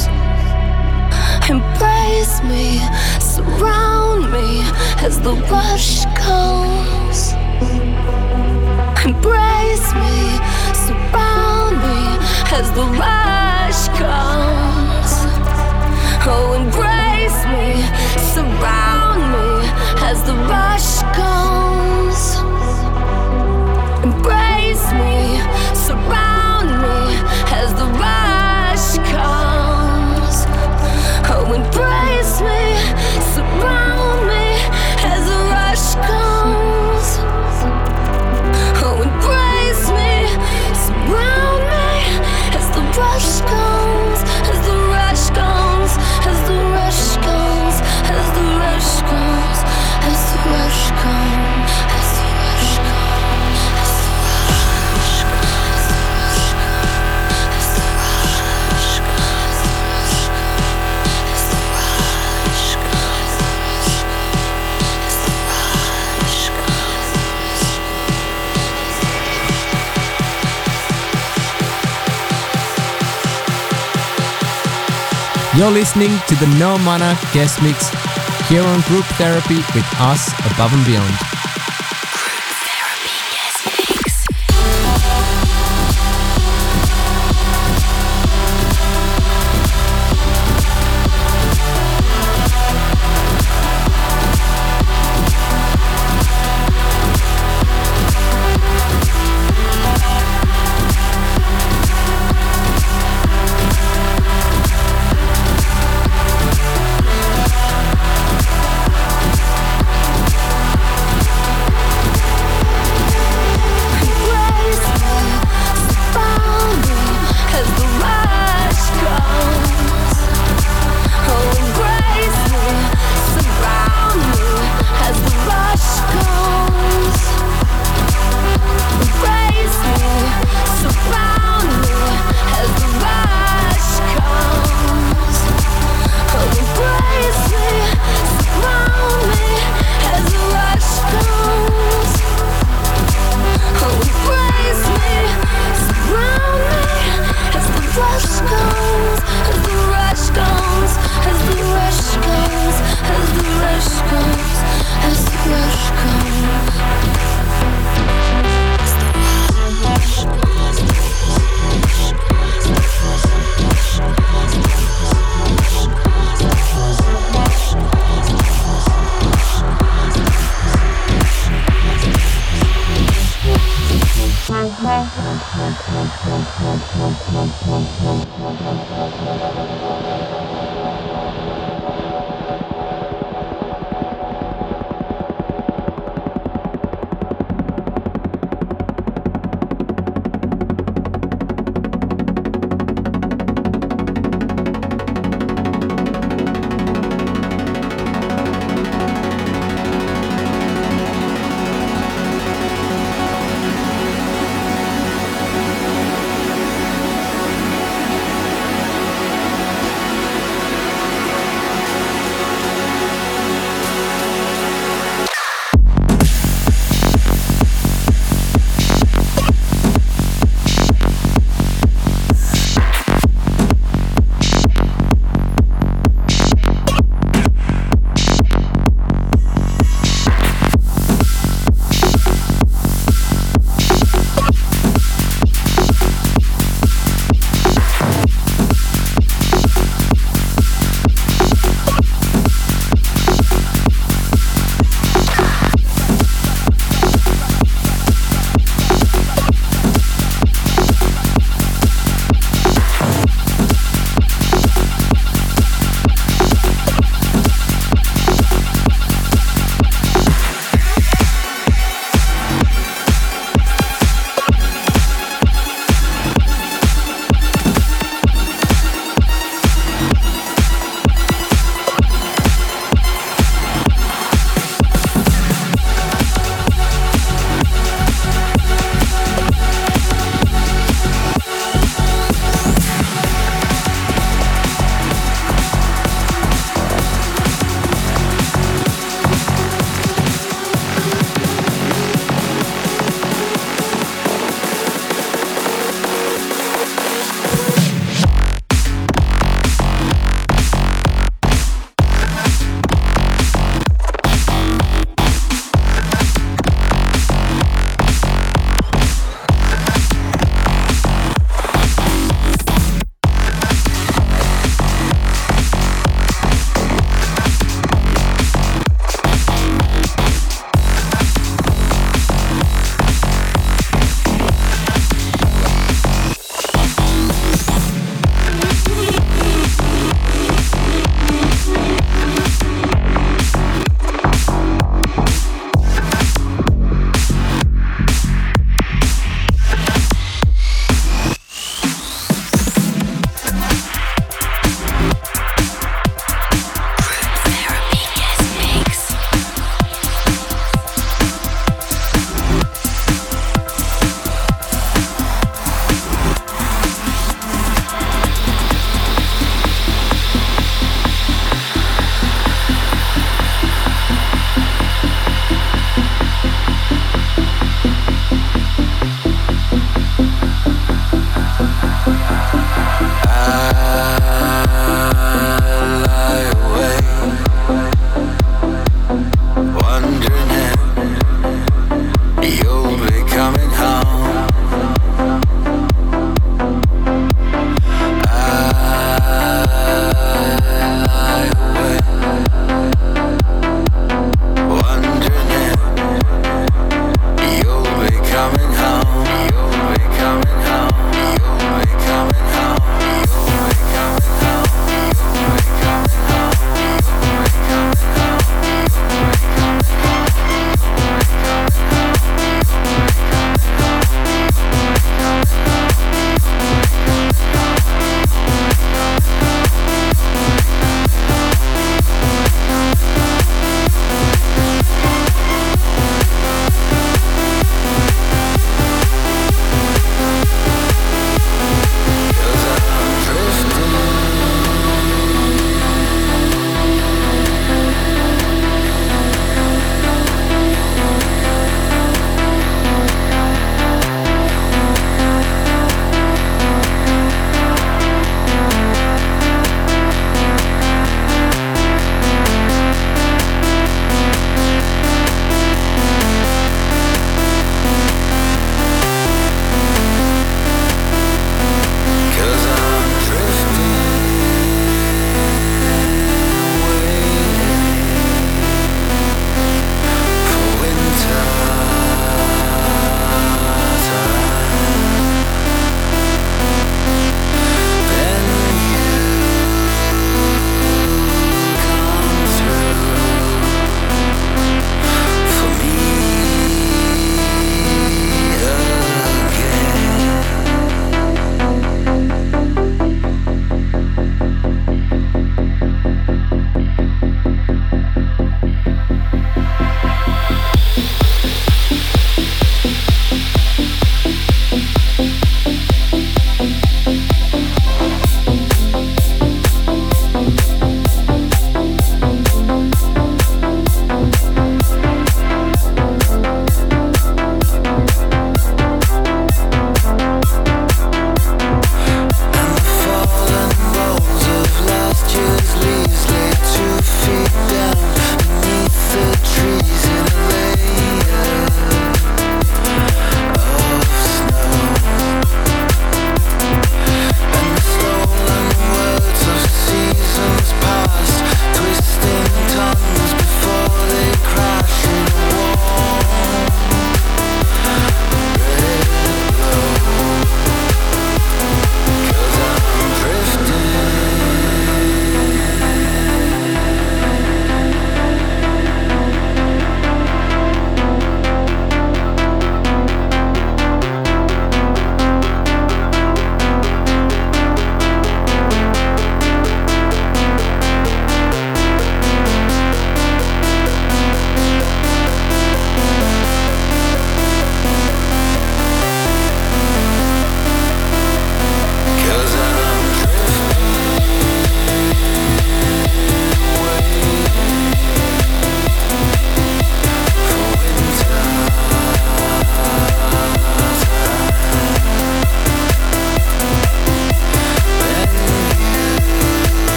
Embrace me, surround me as the rush comes. Embrace me, surround me as the rush comes. Oh, embrace me, surround me as the rush comes. Embrace me, surround me as the rush comes. Oh, embrace me, surround me as the rush comes. Oh, embrace me, surround me as the rush comes, as the rush comes, as the rush comes, as the rush comes, as the rush comes, as the rush comes. You're listening to the No Mana guest mix here on Group Therapy with us Above and Beyond.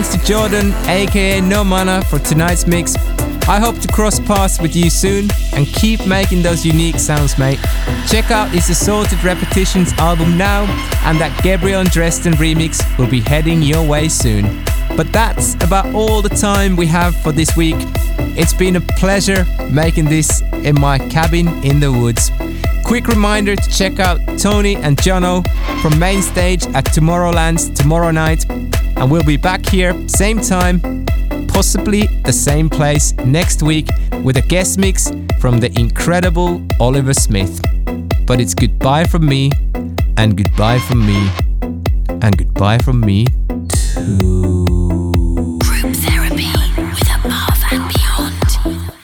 thanks to Jordan, aka No Mana, for tonight's mix. I hope to cross paths with you soon and keep making those unique sounds, mate. Check out his Assorted Repetitions album now, and that Gabriel and Dresden remix will be heading your way soon. But that's about all the time we have for this week. It's been a pleasure making this in my cabin in the woods. Quick reminder to check out Tony and Jono from Mainstage at Tomorrowland tomorrow night, and we'll be back here same time, possibly the same place next week with a guest mix from the incredible Oliver Smith. But it's goodbye from me, and goodbye from me, and goodbye from me too.